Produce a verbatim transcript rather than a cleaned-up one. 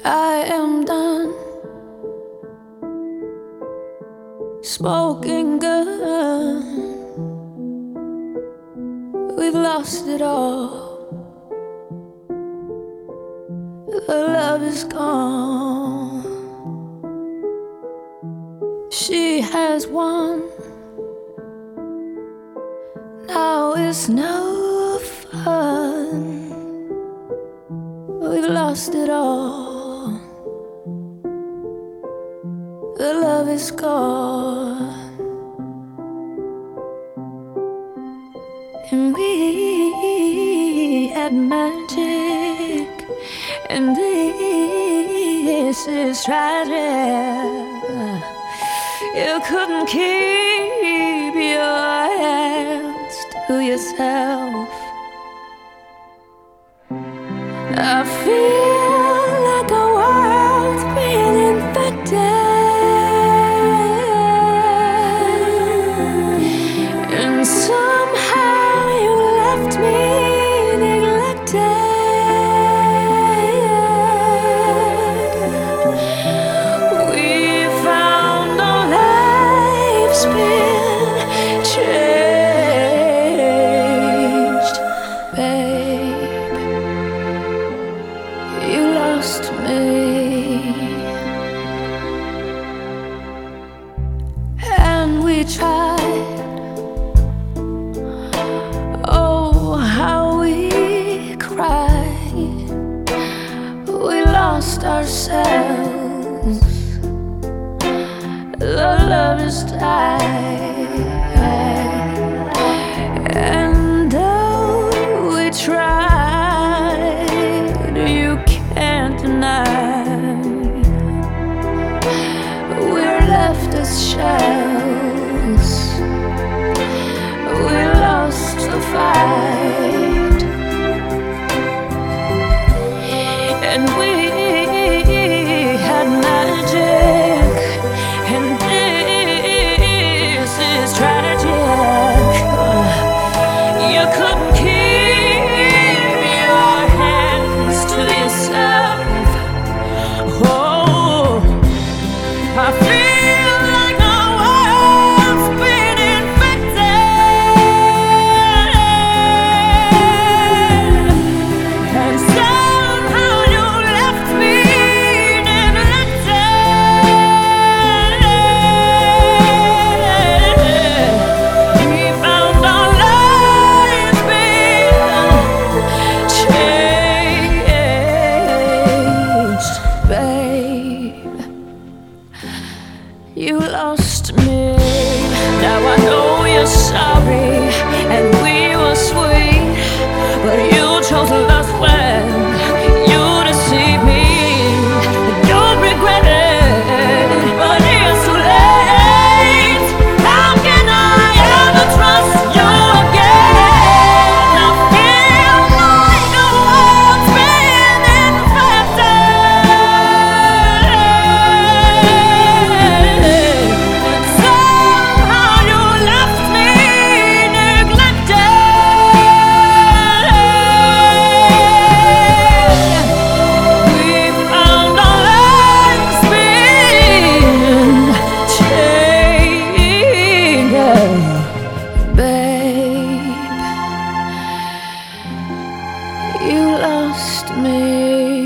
I am done smoking gun. We've lost it all. The love is gone. She has won. Now it's no fun. We've lost it all. The love is gone. And we had magic, and this is tragic. You couldn't keep your hands to yourself. I feel like a world's being infected, and somehow you left me neglected. We found our lives been changed, babe. You lost me, and we tried. Oh, how we cried. We lost ourselves. The love is died, and though we tried, you can't deny we're left as shells. We lost the fight, and we had magic, and this is tragic. You couldn't keep your hands to yourself. Oh, I feel like the world's been infected, and somehow you left me neglected. We found our lives being changed, babe. You lost me. Now I know you're sorry, and we were sweet, but you chose lust when you deceived me. Don't regret it, but it's too late. How can I ever trust you again? I feel like the world's been infected, and somehow you left me neglected. We found our lives been changed, babe. You lost me.